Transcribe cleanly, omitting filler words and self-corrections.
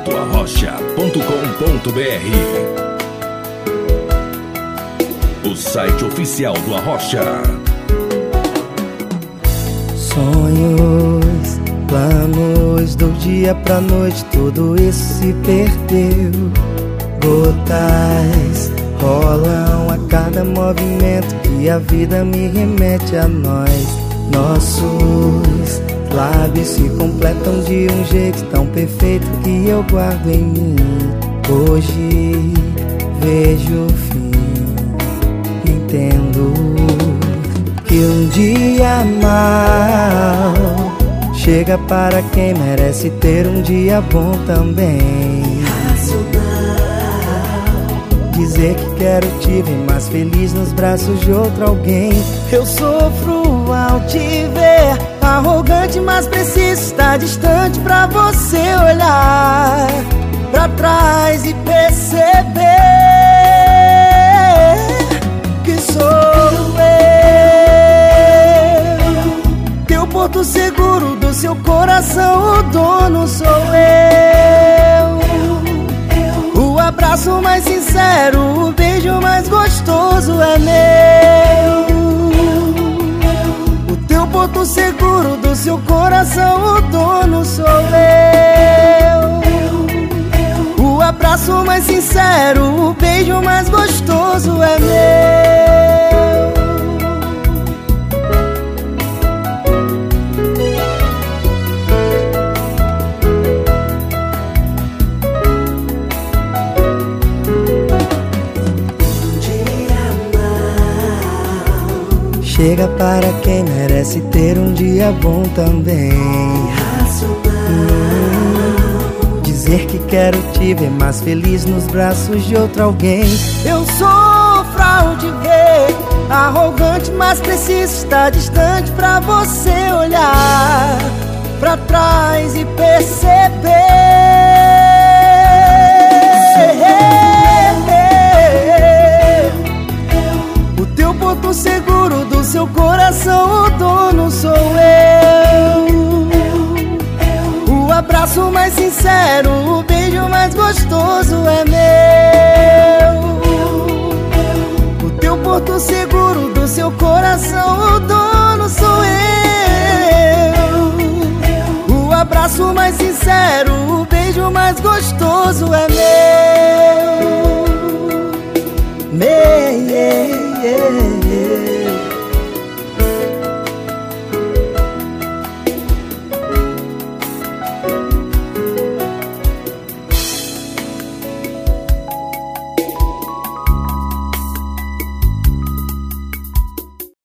www.arrocha.com.br, o site oficial do Arrocha. Sonhos, planos, do dia pra noite, tudo isso se perdeu. Gotas rolam a cada movimento que a vida me remete a nós. Nossos lábios se completam de um jeito tão perfeito que eu guardo em mim. Hoje vejo o fim, entendo que um dia mal chega para quem merece ter um dia bom também. Dizer que quero te ver mais feliz nos braços de outro alguém. Eu sofro ao te ver arrogante, mas preciso estar distante pra você olhar pra trás e perceber que sou eu, teu porto seguro do seu coração, o dono sou eu. O abraço mais sincero, o beijo mais gostoso é meu. O teu porto seguro do seu coração, o dono sou eu. O abraço mais sincero, o beijo mais gostoso é meu. Chega para quem merece ter um dia bom também. Dizer que quero te ver mais feliz nos braços de outro alguém. Eu sofro ao te ver arrogante, mas preciso estar distante pra você olhar pra trás e perceber o teu porto seguro do seu coração, o dono sou eu. O abraço mais sincero, o beijo mais gostoso é meu. O teu porto seguro do seu coração, o dono sou eu. O abraço mais sincero, o beijo mais gostoso é